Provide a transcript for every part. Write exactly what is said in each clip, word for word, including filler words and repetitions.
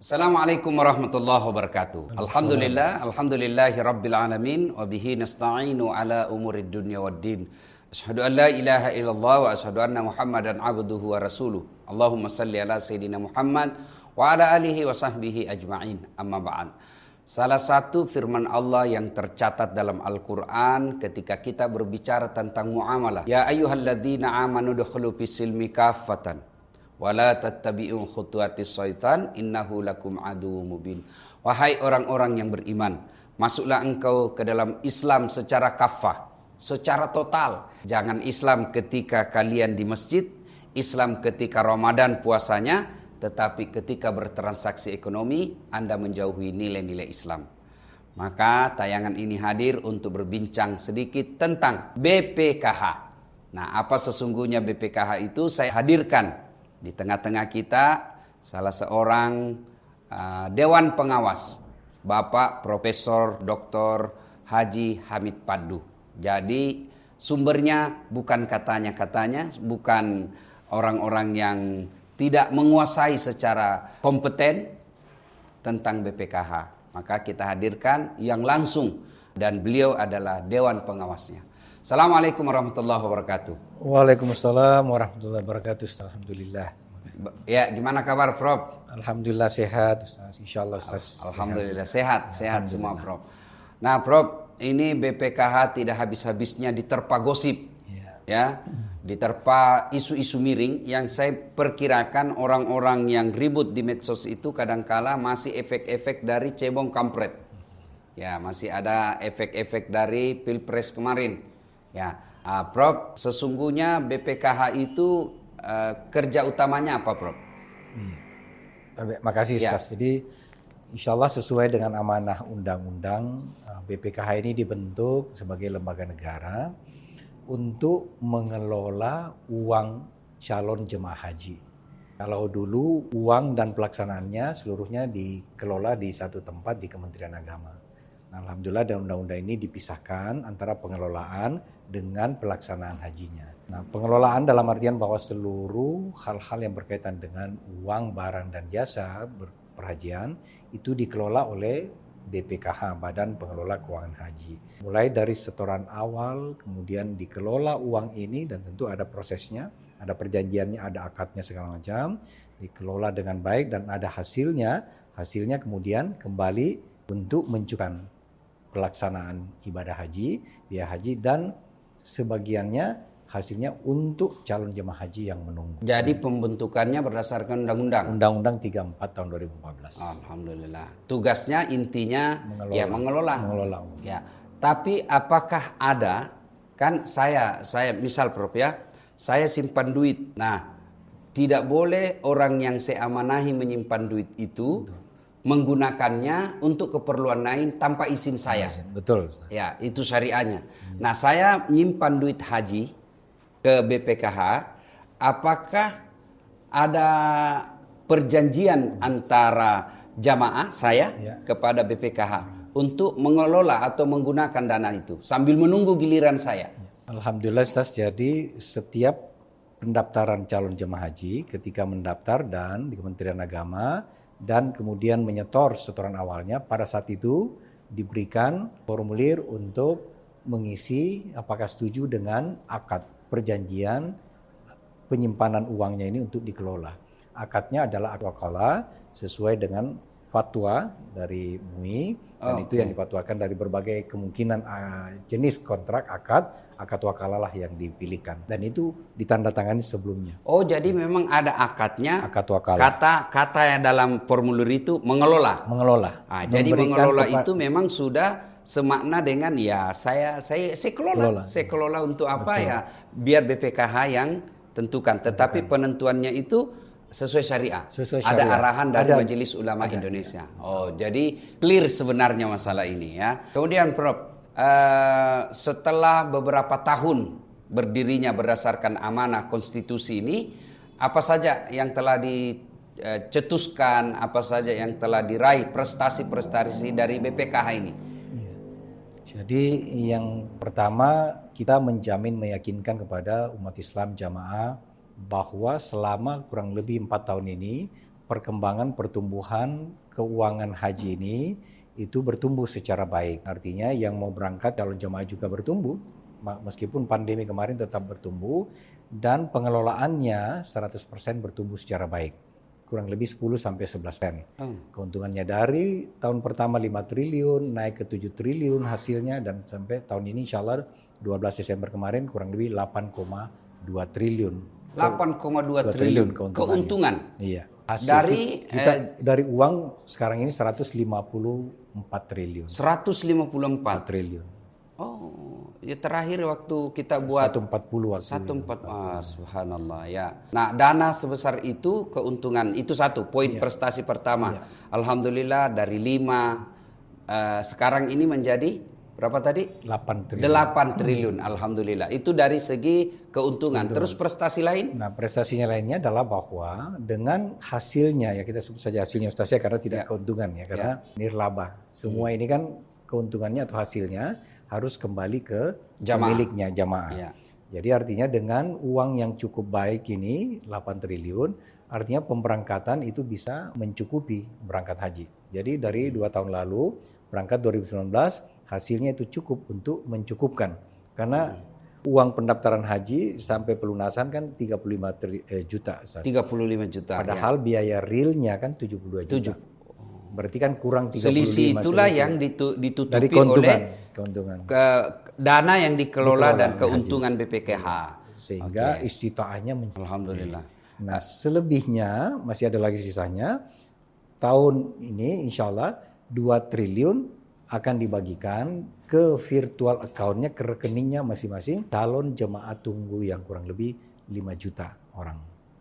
Assalamualaikum warahmatullahi wabarakatuh. Alhamdulillah, alhamdulillahi rabbil alamin wa bihi nasta'inu ala umurid dunya waddin. Asyhadu an la ilaha illallah wa asyhadu anna Muhammadan abduhu wa rasuluh. Allahumma salli ala sayyidina Muhammad wa ala alihi wa sahbihi ajma'in. Amma ba'd. Salah satu firman Allah yang tercatat dalam Al-Quran ketika kita berbicara tentang muamalah. Ya ayyuhalladzina amanu dukhulu fis-silmi kaffatan wala tattabi'u khutuwatis syaitan innahu lakum aduwwum mubin. Wahai orang-orang yang beriman, masuklah engkau ke dalam Islam secara kafah, secara total. Jangan Islam ketika kalian di masjid, Islam ketika Ramadan puasanya, tetapi ketika bertransaksi ekonomi Anda menjauhi nilai-nilai Islam. Maka tayangan ini hadir untuk berbincang sedikit tentang B P K H. Nah, apa sesungguhnya B P K H itu? Saya hadirkan di tengah-tengah kita salah seorang uh, Dewan Pengawas, Bapak Profesor Doktor Haji Hamid Pandu. Jadi sumbernya bukan katanya-katanya, bukan orang-orang yang tidak menguasai secara kompeten tentang B P K H. Maka kita hadirkan yang langsung dan beliau adalah Dewan Pengawasnya. Assalamualaikum warahmatullahi wabarakatuh. Waalaikumsalam warahmatullahi wabarakatuh. Alhamdulillah. Ya, gimana kabar, Prof? Alhamdulillah sehat, Ustaz. Insyaallah Ustaz. Alhamdulillah sehat, sehat semua, Prof. Nah, Prof, ini B P K H tidak habis-habisnya diterpa gosip. Ya. Ya, diterpa isu-isu miring yang saya perkirakan orang-orang yang ribut di medsos itu kadangkala masih efek-efek dari cebong kampret. Ya, masih ada efek-efek dari Pilpres kemarin. Ya, uh, Prof, sesungguhnya B P K H itu uh, kerja utamanya apa, Prof? Iya. Makasih Ustaz. Ya. Jadi insya Allah sesuai dengan amanah undang-undang, B P K H ini dibentuk sebagai lembaga negara untuk mengelola uang calon jemaah haji. Kalau dulu uang dan pelaksanaannya seluruhnya dikelola di satu tempat di Kementerian Agama. Nah, alhamdulillah dan undang-undang ini dipisahkan antara pengelolaan dengan pelaksanaan hajinya. Nah, pengelolaan dalam artian bahwa seluruh hal-hal yang berkaitan dengan uang, barang, dan jasa perhajian itu dikelola oleh B P K H, Badan Pengelola Keuangan Haji. Mulai dari setoran awal, kemudian dikelola uang ini dan tentu ada prosesnya, ada perjanjiannya, ada akadnya segala macam, dikelola dengan baik dan ada hasilnya. Hasilnya kemudian kembali untuk mencukupi pelaksanaan ibadah haji, biaya haji, dan sebagiannya hasilnya untuk calon jemaah haji yang menunggu. Jadi pembentukannya berdasarkan undang-undang? Undang-undang tiga puluh empat tahun dua ribu empat belas. Alhamdulillah. Tugasnya intinya mengelola. ya mengelola. Mengelola. Ya. Tapi apakah ada, kan saya saya misal Prof ya, saya simpan duit. Nah, tidak boleh orang yang saya amanahi menyimpan duit itu Betul. menggunakannya untuk keperluan lain tanpa izin saya. Betul. Ya, itu syariahnya. Hmm. Nah, saya menyimpan duit haji ke B P K H, apakah ada perjanjian antara jamaah saya ya. kepada B P K H untuk mengelola atau menggunakan dana itu sambil menunggu giliran saya? Alhamdulillah Ustaz, jadi setiap pendaftaran calon jemaah haji ketika mendaftar dan di Kementerian Agama dan kemudian menyetor setoran awalnya, pada saat itu diberikan formulir untuk mengisi apakah setuju dengan akad perjanjian penyimpanan uangnya ini untuk dikelola. Akadnya adalah akad wakalah sesuai dengan fatwa dari M U I dan oh, itu okay. yang difatwakan dari berbagai kemungkinan uh, jenis kontrak akad, akad wakalah lah yang dipilihkan dan itu ditandatangani sebelumnya. Oh, jadi memang ada akadnya. Akad wakalah. Kata kata yang dalam formulir itu mengelola. Mengelola. Nah, jadi mengelola kepa- itu memang sudah semakna dengan ya saya saya saya kelola. kelola. Saya kelola untuk apa? Betul. Ya biar B P K H yang tentukan. Tetapi tentukan. penentuannya itu sesuai syariah. Sesuai syariah. Ada arahan dari ada, Majelis Ulama ada, Indonesia. Ya. Oh, jadi clear sebenarnya masalah ini ya. Kemudian Prof, uh, setelah beberapa tahun berdirinya berdasarkan amanah konstitusi ini, apa saja yang telah dicetuskan, apa saja yang telah diraih prestasi-prestasi dari B P K H ini? Jadi yang pertama kita menjamin meyakinkan kepada umat Islam jamaah bahwa selama kurang lebih empat tahun ini perkembangan pertumbuhan keuangan haji ini itu bertumbuh secara baik. Artinya yang mau berangkat calon jemaah juga bertumbuh, meskipun pandemi kemarin tetap bertumbuh, dan pengelolaannya seratus persen bertumbuh secara baik. Kurang lebih sepuluh sampai sebelas persen. Hmm. Keuntungannya dari tahun pertama lima triliun, naik ke tujuh triliun hasilnya, dan sampai tahun ini insya Allah dua belas Desember kemarin kurang lebih delapan koma dua triliun. delapan koma dua triliun keuntungan. Iya. Hasil dari kita eh, dari uang sekarang ini seratus lima puluh empat triliun. seratus lima puluh empat triliun. Oh, ya terakhir waktu kita buat seratus empat puluh waktu. seratus empat puluh, ah, subhanallah ya. Nah, dana sebesar itu keuntungan itu satu poin yeah. prestasi pertama. Yeah. Alhamdulillah dari lima uh, sekarang ini menjadi berapa tadi? delapan triliun. delapan triliun, alhamdulillah. Itu dari segi keuntungan. Keuntungan. Terus prestasi lain? Nah, prestasinya lainnya adalah bahwa dengan hasilnya, ya kita sebut saja hasilnya Ustaz ya, karena tidak ya. keuntungan ya, karena ya. nirlaba. Semua hmm. ini kan keuntungannya atau hasilnya harus kembali ke jamaah. pemiliknya, jamaah. Ya. Jadi artinya dengan uang yang cukup baik ini, delapan triliun, artinya pemberangkatan itu bisa mencukupi berangkat haji. Jadi dari dua tahun lalu, berangkat dua ribu sembilan belas, hasilnya itu cukup untuk mencukupkan. Karena hmm. uang pendaftaran haji sampai pelunasan kan tiga puluh lima juta. tiga puluh lima juta. Padahal ya. biaya realnya kan tujuh puluh dua juta. tujuh. Berarti kan kurang tiga puluh lima. Selisih itulah selisih. yang ditutupi dari keuntungan, oleh keuntungan. Ke dana yang dikelola, dikelola dan keuntungan haji. B P K H. Sehingga okay. istitaahnya mencukupi. Alhamdulillah. Nah, selebihnya masih ada lagi sisanya. Tahun ini insya Allah dua triliun akan dibagikan ke virtual account-nya, ke rekeningnya masing-masing calon jemaah tunggu yang kurang lebih lima juta orang.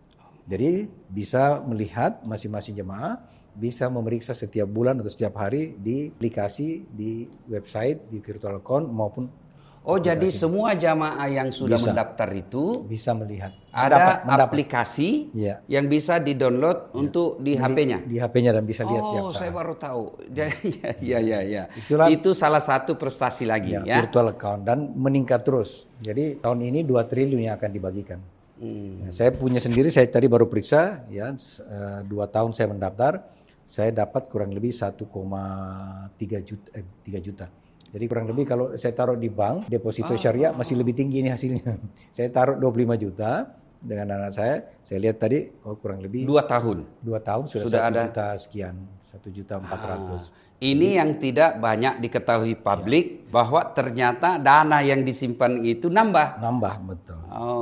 Jadi bisa melihat masing-masing jemaah, bisa memeriksa setiap bulan atau setiap hari di aplikasi, di website, di virtual account maupun Oh aplikasi. Jadi semua jamaah yang sudah bisa, mendaftar itu bisa melihat. Ada mendapat, mendapat. aplikasi ya. yang bisa di-download ya. untuk di H P-nya. Di, di H P-nya dan bisa lihat oh, siap Oh, saya saat. baru tahu. ya ya ya ya. Itulah, itu salah satu prestasi lagi ya, ya. Virtual account dan meningkat terus. Jadi tahun ini dua triliun yang akan dibagikan. Hmm. Nah, saya punya sendiri, saya tadi baru periksa ya, dua tahun saya mendaftar, saya dapat kurang lebih satu koma tiga juta, eh, tiga juta. Jadi kurang lebih kalau saya taruh di bank, deposito ah, syariah masih lebih tinggi ini hasilnya. Saya taruh dua puluh lima juta dengan anak saya, saya lihat tadi oh kurang lebih dua tahun. Dua tahun sudah, sudah satu ada juta sekian, satu juta empat ratus. Ini Jadi, yang tidak banyak diketahui publik ya. bahwa ternyata dana yang disimpan itu nambah. Nambah betul.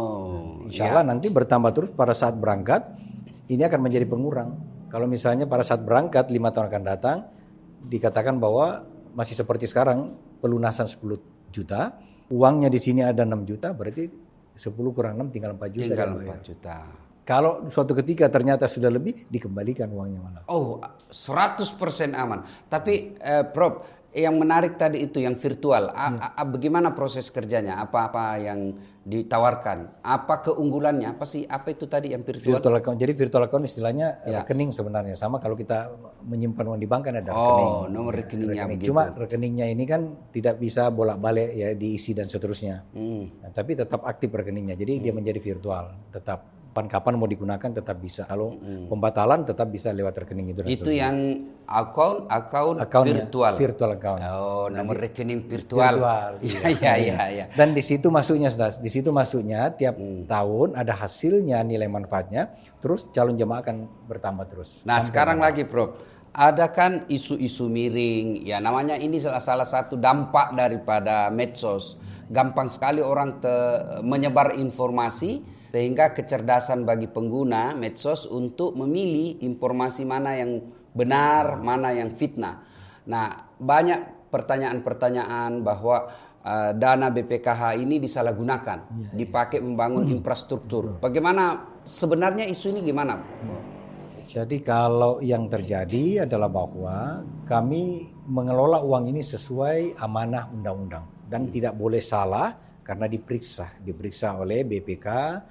Oh, insya Allah ya. nanti bertambah terus pada saat berangkat, ini akan menjadi pengurang. Kalau misalnya pada saat berangkat lima tahun akan datang, dikatakan bahwa masih seperti sekarang pelunasan sepuluh juta, uangnya di sini ada enam juta, berarti sepuluh kurang enam tinggal empat juta. Tinggal empat juta. Kalau suatu ketika ternyata sudah lebih, dikembalikan uangnya malah. Oh, seratus persen aman. Tapi eh, Prof, yang menarik tadi itu yang virtual, a- ya. a- bagaimana proses kerjanya? Apa-apa yang ditawarkan? Apa keunggulannya? Apa sih? Apa itu tadi yang virtual? Virtual account. Jadi virtual account istilahnya ya. rekening sebenarnya. Sama kalau kita menyimpan uang di bank kan ada rekening. Oh, nomor rekeningnya rekening. begitu. Cuma rekeningnya ini kan tidak bisa bolak-balik ya diisi dan seterusnya. Hmm. Nah, tapi tetap aktif rekeningnya. Jadi hmm. dia menjadi virtual, tetap. Kapan-kapan mau digunakan tetap bisa. Kalau hmm. pembatalan tetap bisa lewat rekening itu. Itu yang account account virtual. Virtual account. Oh, nomor Nanti, rekening virtual. Virtual. Iya, iya, iya. Dan di situ masuknya, di situ masuknya tiap hmm. tahun ada hasilnya, nilai manfaatnya, terus calon jemaah akan bertambah terus. Nah, sekarang lagi, Prof. Ada kan isu-isu miring, ya namanya ini salah, salah satu dampak daripada medsos. Gampang sekali orang te, menyebar informasi, sehingga kecerdasan bagi pengguna medsos untuk memilih informasi mana yang benar, mana yang fitnah. Nah, banyak pertanyaan-pertanyaan bahwa uh, dana B P K H ini disalahgunakan, ya, dipakai ya. membangun hmm. infrastruktur. Bagaimana sebenarnya isu ini gimana? Jadi kalau yang terjadi adalah bahwa kami mengelola uang ini sesuai amanah undang-undang dan hmm. tidak boleh salah karena diperiksa, diperiksa oleh B P K.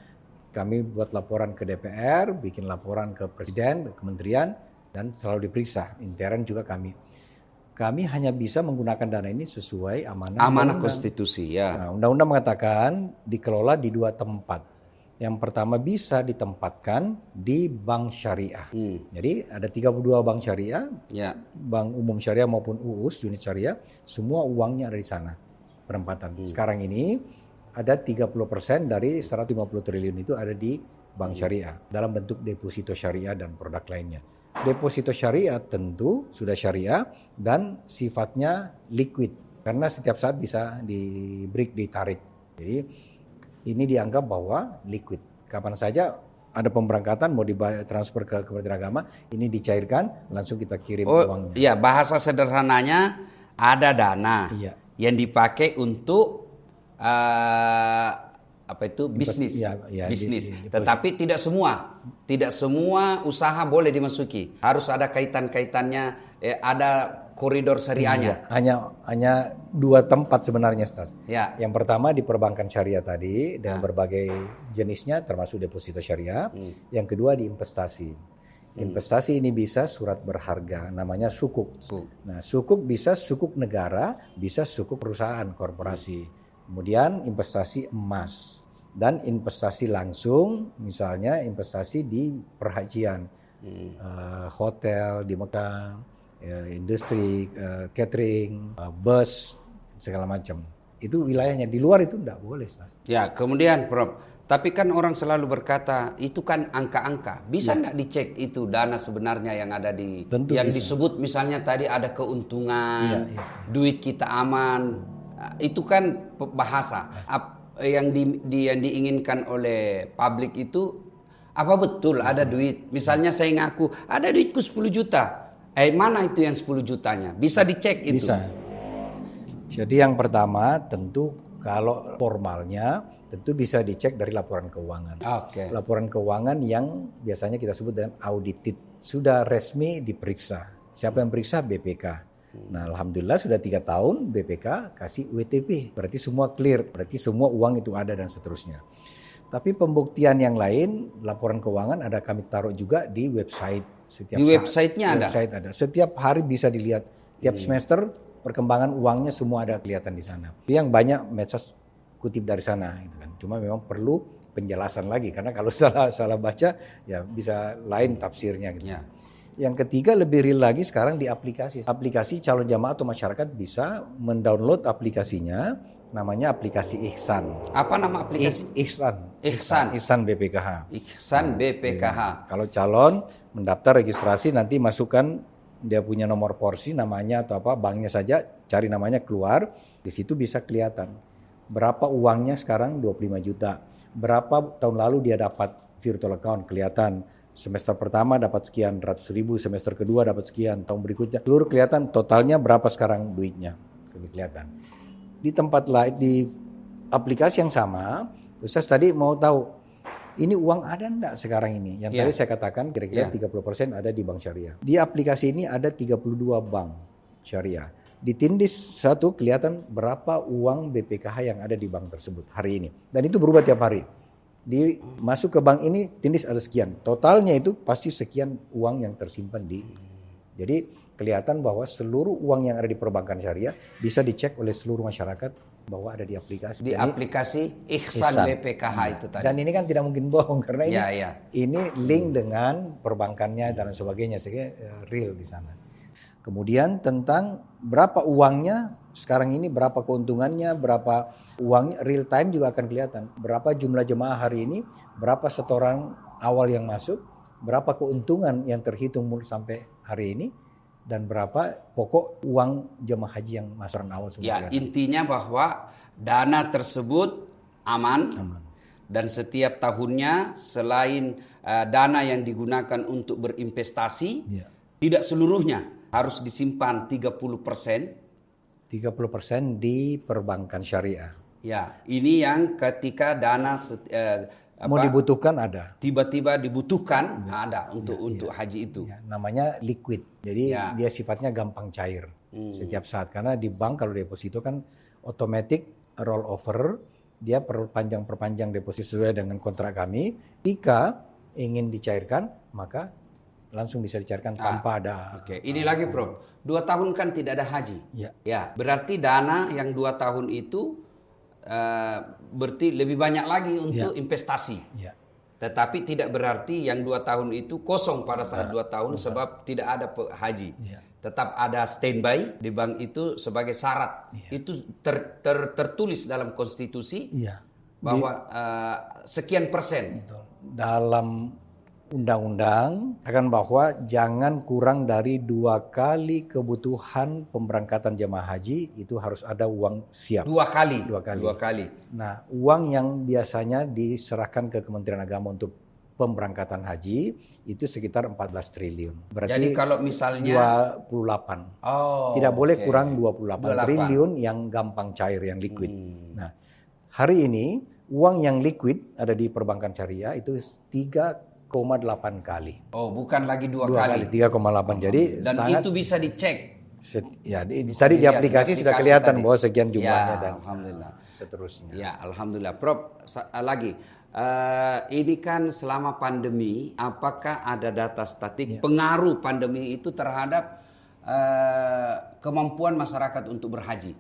Kami buat laporan ke D P R, bikin laporan ke Presiden, ke Kementerian, dan selalu diperiksa. Intern juga kami. Kami hanya bisa menggunakan dana ini sesuai amanah amanah konstitusi ya. Nah, undang-undang mengatakan dikelola di dua tempat. Yang pertama bisa ditempatkan di bank syariah. Hmm. Jadi ada tiga puluh dua bank syariah, ya. Bank umum syariah maupun U U S, unit syariah, semua uangnya ada di sana, penempatan. Hmm. Sekarang ini ada tiga puluh persen dari seratus lima puluh triliun itu ada di bank syariah dalam bentuk deposito syariah dan produk lainnya. Deposito syariah tentu sudah syariah dan sifatnya liquid karena setiap saat bisa di break, ditarik. Jadi ini dianggap bahwa liquid. Kapan saja ada pemberangkatan mau ditransfer ke Kementerian Agama, ini dicairkan langsung kita kirim oh, uangnya. Iya, bahasa sederhananya ada dana iya. yang dipakai untuk uh, apa itu bisnis, ya, ya, bisnis. Di, di, di, Tetapi tidak semua, tidak semua usaha boleh dimasuki. Harus ada kaitan-kaitannya, eh, ada koridor syariahnya. Iya, hanya hanya dua tempat sebenarnya, Stas. Ya. Yang pertama di perbankan syariah tadi dengan nah. berbagai jenisnya, termasuk deposito syariah. Hmm. Yang kedua di investasi. Investasi hmm. ini bisa surat berharga, namanya sukuk. Hmm. Nah, sukuk bisa sukuk negara, bisa sukuk perusahaan, korporasi. Hmm. Kemudian investasi emas dan investasi langsung, misalnya investasi di perhajian, hmm. uh, hotel di Mekah, uh, industri, uh, catering, uh, bus, segala macam. Itu wilayahnya. Di luar itu tidak boleh. Ya, kemudian Prof, tapi kan orang selalu berkata itu kan angka-angka. Bisa nggak ya. dicek itu dana sebenarnya yang ada di, Tentu yang bisa. disebut misalnya tadi ada keuntungan, ya, ya, ya. duit kita aman. Itu kan bahasa yang di, di yang diinginkan oleh publik itu apa betul ada duit. Misalnya saya ngaku ada duitku sepuluh juta. Eh mana itu yang sepuluh jutanya? Bisa dicek itu. Bisa. Jadi yang pertama tentu kalau formalnya tentu bisa dicek dari laporan keuangan. Okay. Laporan keuangan yang biasanya kita sebut dengan audited. Sudah resmi diperiksa. Siapa yang periksa? B P K. Nah, alhamdulillah sudah tiga tahun B P K kasih W T P, berarti semua clear, berarti semua uang itu ada dan seterusnya. Tapi pembuktian yang lain, laporan keuangan ada kami taruh juga di website. Setiap di websitenya ada? Website ada. Setiap hari bisa dilihat, tiap hmm. semester perkembangan uangnya semua ada kelihatan di sana. Yang banyak medsos kutip dari sana, gitu kan. Cuma memang perlu penjelasan lagi karena kalau salah salah baca ya bisa lain tafsirnya gitu. Ya. Yang ketiga lebih real lagi sekarang di aplikasi. Aplikasi calon jamaah atau masyarakat bisa mendownload aplikasinya, namanya aplikasi Ihsan. Apa nama aplikasi? I, Ihsan. Ihsan. Ihsan B P K H. Ihsan B P K H. Nah, kalau calon mendaftar registrasi nanti masukkan dia punya nomor porsi namanya atau apa, banknya saja, cari namanya keluar, di situ bisa kelihatan berapa uangnya sekarang dua puluh lima juta. Berapa tahun lalu dia dapat virtual account kelihatan. Semester pertama dapat sekian ratus ribu, semester kedua dapat sekian, tahun berikutnya. Seluruh kelihatan totalnya berapa sekarang duitnya. Kelihatan. Di tempat lain, di aplikasi yang sama, Ustaz tadi mau tahu, ini uang ada enggak sekarang ini? Yang yeah. tadi saya katakan kira-kira yeah. tiga puluh persen ada di bank syariah. Di aplikasi ini ada tiga puluh dua bank syariah. Ditindis satu kelihatan berapa uang B P K H yang ada di bank tersebut hari ini. Dan itu berubah tiap hari. Di masuk ke bank ini tindis ada sekian, totalnya itu pasti sekian uang yang tersimpan di. Jadi kelihatan bahwa seluruh uang yang ada di perbankan syariah bisa dicek oleh seluruh masyarakat bahwa ada di aplikasi. Di Jadi, aplikasi Ihsan, Ihsan B P K H ya. Itu tadi. Dan ini kan tidak mungkin bohong karena ini ya, ya. ini link dengan perbankannya dan sebagainya, sehingga real di sana. Kemudian tentang berapa uangnya sekarang ini, berapa keuntungannya, berapa uangnya, real time juga akan kelihatan. Berapa jumlah jemaah hari ini, berapa setoran awal yang masuk, berapa keuntungan yang terhitung sampai hari ini, dan berapa pokok uang jemaah haji yang masuk awal semua. Ya, kelihatan. Intinya bahwa dana tersebut aman, aman. Dan setiap tahunnya selain uh, dana yang digunakan untuk berinvestasi, ya. Tidak seluruhnya harus disimpan tiga puluh persen. tiga puluh persen di perbankan syariah. Ya, ini yang ketika dana eh, apa, mau dibutuhkan ada. Tiba-tiba dibutuhkan ya. Ada untuk ya, untuk ya. haji itu. Ya, namanya liquid. Jadi ya. Dia sifatnya gampang cair hmm. setiap saat karena di bank kalau deposito kan otomatis roll over, dia perpanjang-perpanjang deposito sesuai dengan kontrak kami. Jika ingin dicairkan, maka langsung bisa dicairkan ah, tanpa ada. Oke, okay. Ini lagi Prof. Dua tahun kan tidak ada haji. Ya. Ya, berarti dana yang dua tahun itu uh, berarti lebih banyak lagi untuk Ya. investasi. Ya. Tetapi tidak berarti yang dua tahun itu kosong pada saat dua tahun Betul. sebab tidak ada pe- haji. Ya. Tetap ada standby di bank itu sebagai syarat. Ya. Itu ter- ter- tertulis dalam konstitusi Iya. bahwa uh, sekian persen. Betul. Dalam undang-undang katakan bahwa jangan kurang dari dua kali kebutuhan pemberangkatan jemaah haji itu harus ada uang siap. Dua kali. Dua kali. Dua kali. Nah, uang yang biasanya diserahkan ke Kementerian Agama untuk pemberangkatan haji itu sekitar empat belas triliun. Berarti Jadi kalau misalnya dua puluh delapan. Oh, Tidak boleh oke. kurang dua puluh delapan dua puluh delapan. triliun yang gampang cair, yang liquid. Hmm. Nah, hari ini uang yang liquid ada di perbankan syariah itu tiga koma delapan kali. Oh, bukan lagi dua, Dua kali, tiga koma delapan. Jadi Dan sangat itu bisa dicek. set- ya di, Bisa tadi di dilihat aplikasi, di sudah aplikasi kelihatan tadi. bahwa sekian jumlahnya Ya, dan alhamdulillah. seterusnya. Ya, alhamdulillah. Prof, sa- lagi. Eh, ini kan selama pandemi, apakah ada data statik Ya. pengaruh pandemi itu terhadap eh, kemampuan masyarakat untuk berhaji?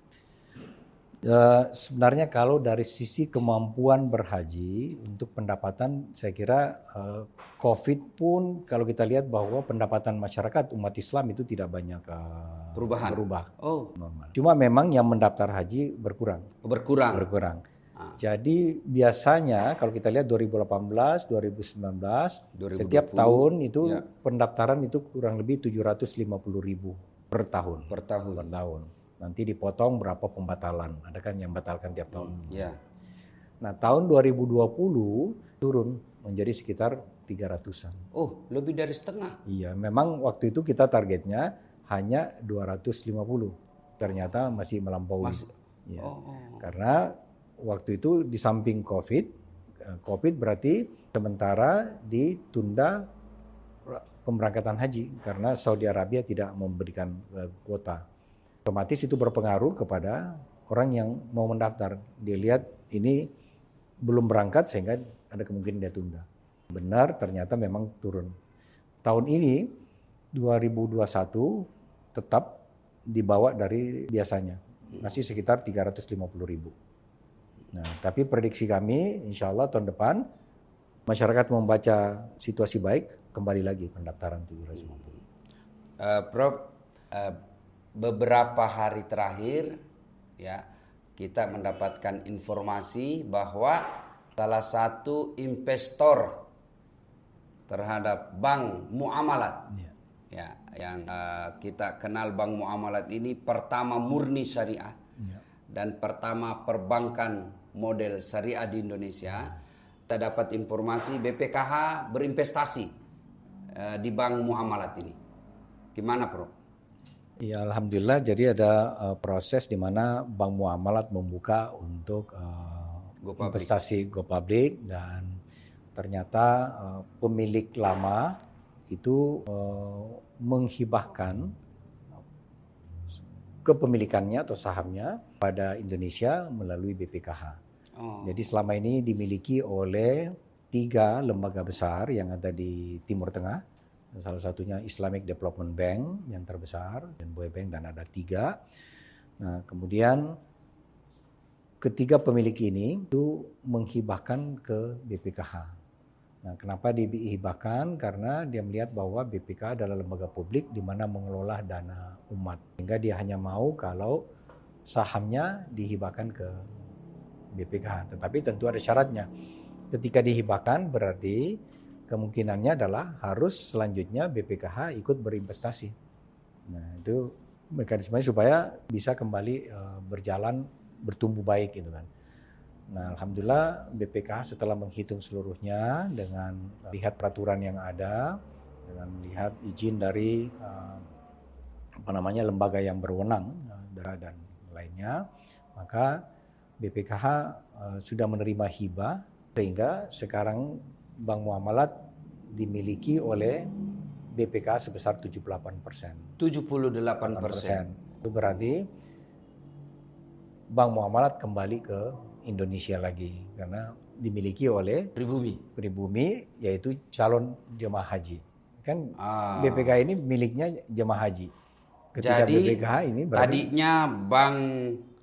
Eh, sebenarnya kalau dari sisi kemampuan berhaji untuk pendapatan, saya kira eh, COVID pun kalau kita lihat bahwa pendapatan masyarakat umat Islam itu tidak banyak eh, Perubahan. berubah. Oh, Normal. Cuma memang yang mendaftar haji berkurang, berkurang. berkurang. Ah. Jadi biasanya kalau kita lihat dua ribu delapan belas, dua ribu sembilan belas, dua ribu dua puluh, setiap tahun itu ya. pendaftaran itu kurang lebih tujuh ratus lima puluh ribu per tahun. Per tahun. Per tahun. Nanti dipotong berapa pembatalan. Ada kan yang batalkan tiap tahun. Ya. Nah, tahun dua ribu dua puluh turun menjadi sekitar tiga ratusan. Oh, lebih dari setengah. Iya, memang waktu itu kita targetnya hanya dua ratus lima puluh. Ternyata masih melampaui. Masih. Ya. Oh, oh. Karena waktu itu di samping COVID, eh, COVID berarti sementara ditunda pemberangkatan haji karena Saudi Arabia tidak memberikan eh, kuota. Otomatis itu berpengaruh kepada orang yang mau mendaftar. Dia lihat ini belum berangkat sehingga ada kemungkinan dia tunda. Benar, ternyata memang turun. Tahun ini dua ribu dua puluh satu tetap dibawa dari biasanya. Masih sekitar tiga ratus lima puluh ribu. Nah, tapi prediksi kami insya Allah tahun depan masyarakat membaca situasi baik, kembali lagi pendaftaran tujuh ratus lima puluh. Uh, Prof, uh, beberapa hari terakhir ya kita mendapatkan informasi bahwa salah satu investor terhadap bank muamalat Ya. ya yang uh, kita kenal bank muamalat ini pertama murni syariah Ya. dan pertama perbankan model syariah di Indonesia. Kita dapat informasi B P K H berinvestasi uh, di bank muamalat ini. Gimana, Prof? Ya, alhamdulillah. Jadi ada uh, proses di mana Bank Muamalat membuka untuk uh, Go public. investasi go public dan ternyata uh, pemilik lama itu uh, menghibahkan kepemilikannya atau sahamnya pada Indonesia melalui B P K H. Oh. Jadi selama ini dimiliki oleh tiga lembaga besar yang ada di Timur Tengah. Salah satunya Islamic Development Bank yang terbesar, dan Boy Bank, dan ada tiga. Nah, kemudian ketiga pemilik ini itu menghibahkan ke B P K H. Nah, kenapa dihibahkan? Karena dia melihat bahwa B P K H adalah lembaga publik di mana mengelola dana umat. Sehingga dia hanya mau kalau sahamnya dihibahkan ke B P K H. Tetapi tentu ada syaratnya. Ketika dihibahkan berarti kemungkinannya adalah harus selanjutnya B P K H ikut berinvestasi. Nah, itu mekanismenya supaya bisa kembali uh, berjalan, bertumbuh baik gitu kan. Nah, alhamdulillah B P K H setelah menghitung seluruhnya dengan lihat peraturan yang ada, dengan melihat izin dari uh, apa namanya lembaga yang berwenang uh, dan lainnya, maka B P K H uh, sudah menerima hibah sehingga sekarang Bank Muamalat dimiliki oleh B P K H sebesar tujuh puluh delapan persen. tujuh puluh delapan persen. Itu berarti Bank Muamalat kembali ke Indonesia lagi karena dimiliki oleh Pribumi. pribumi yaitu calon jemaah haji. Kan Ah. B P K H ini miliknya jemaah haji. Ketika Jadi B P K H ini berarti tadinya bank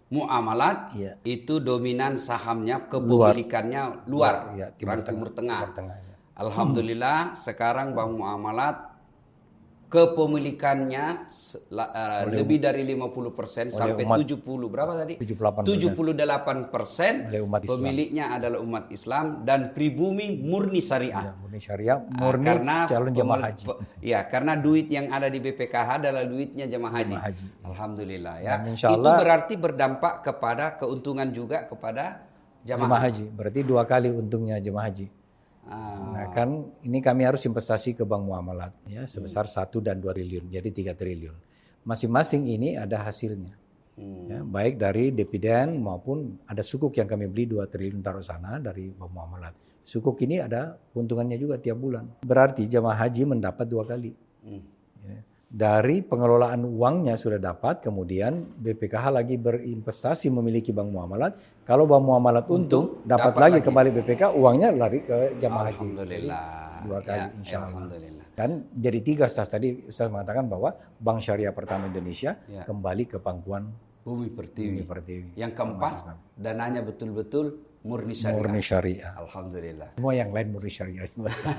muamalat Iya. itu dominan sahamnya kepemilikannya luar, ya, Timur, Timur Tengah. Timur Tengah. Timur Tengah, ya. Alhamdulillah sekarang bank muamalat kepemilikannya se- la- eh, Oleh lebih dari lima puluh persen oleh sampai umat- tujuh puluh berapa tadi? tujuh puluh delapan persen. tujuh puluh delapan persen Oleh umat Islam. pemiliknya adalah umat Islam dan pribumi murni syariah. Ya, murni syariah, Ah, murni karena calon jemaah pemel- haji. pe- Ya, karena duit yang ada di B P K H adalah duitnya jemaah haji. Jemaah haji, ya. Alhamdulillah ya. Dan insya Itu Allah- berarti berdampak kepada keuntungan juga kepada jemaah. Jemaah haji, berarti dua kali untungnya jemaah haji. Ah, Nah kan ini kami harus investasi ke bank muamalat ya sebesar satu dan dua triliun, jadi tiga triliun. Masing-masing ini ada hasilnya. hmm. Ya, baik dari dividen maupun ada sukuk yang kami beli dua triliun taruh sana dari bank muamalat. Sukuk ini ada keuntungannya juga tiap bulan. Berarti jemaah haji mendapat dua kali. Hmm. Ya. Dari pengelolaan uangnya sudah dapat, kemudian B P K H lagi berinvestasi memiliki bank muamalat. Kalau bank muamalat untung, Untung, dapat, dapat lagi lagi. kembali B P K, uangnya lari ke jamaah haji. Jadi, Alhamdulillah. dua kali Ya, insya Allah. Alhamdulillah. Dan jadi tiga Ustaz. Tadi Ustaz mengatakan bahwa Bank Syariah Pertama Indonesia Ya. kembali ke pangkuan Bumi Pertiwi. Bumi Pertiwi. Yang keempat, dananya betul-betul murni syariah. Murni syariah. Alhamdulillah. Semua yang lain murni syariah.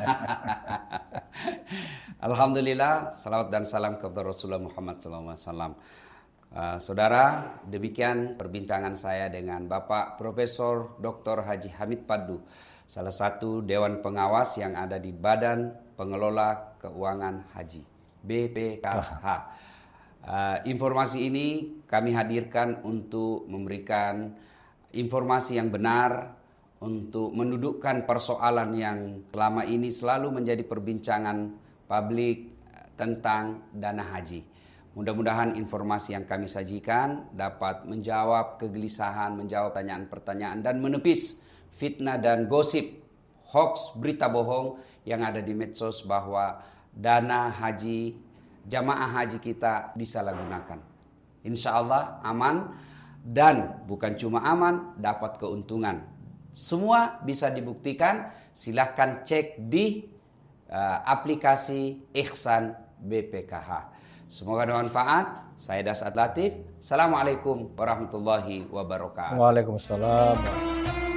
Alhamdulillah, salawat dan salam kepada Rasulullah Muhammad sallallahu alaihi wasallam. Uh, saudara, demikian perbincangan saya dengan Bapak Profesor Doktor Haji Hamid Paddu, salah satu dewan pengawas yang ada di Badan Pengelola Keuangan Haji B P K H. Uh, informasi ini kami hadirkan untuk memberikan informasi yang benar, untuk mendudukkan persoalan yang selama ini selalu menjadi perbincangan publik tentang dana haji. Mudah-mudahan informasi yang kami sajikan dapat menjawab kegelisahan, menjawab pertanyaan-pertanyaan dan menepis fitnah dan gosip, hoax, berita bohong yang ada di medsos bahwa dana haji, jamaah haji kita disalahgunakan. Insya Allah aman dan bukan cuma aman, dapat keuntungan. Semua bisa dibuktikan, silahkan cek di uh, aplikasi Ihsan B P K H. Semoga bermanfaat. Saya Dasat Latif. Assalamualaikum warahmatullahi wabarakatuh. Waalaikumsalam.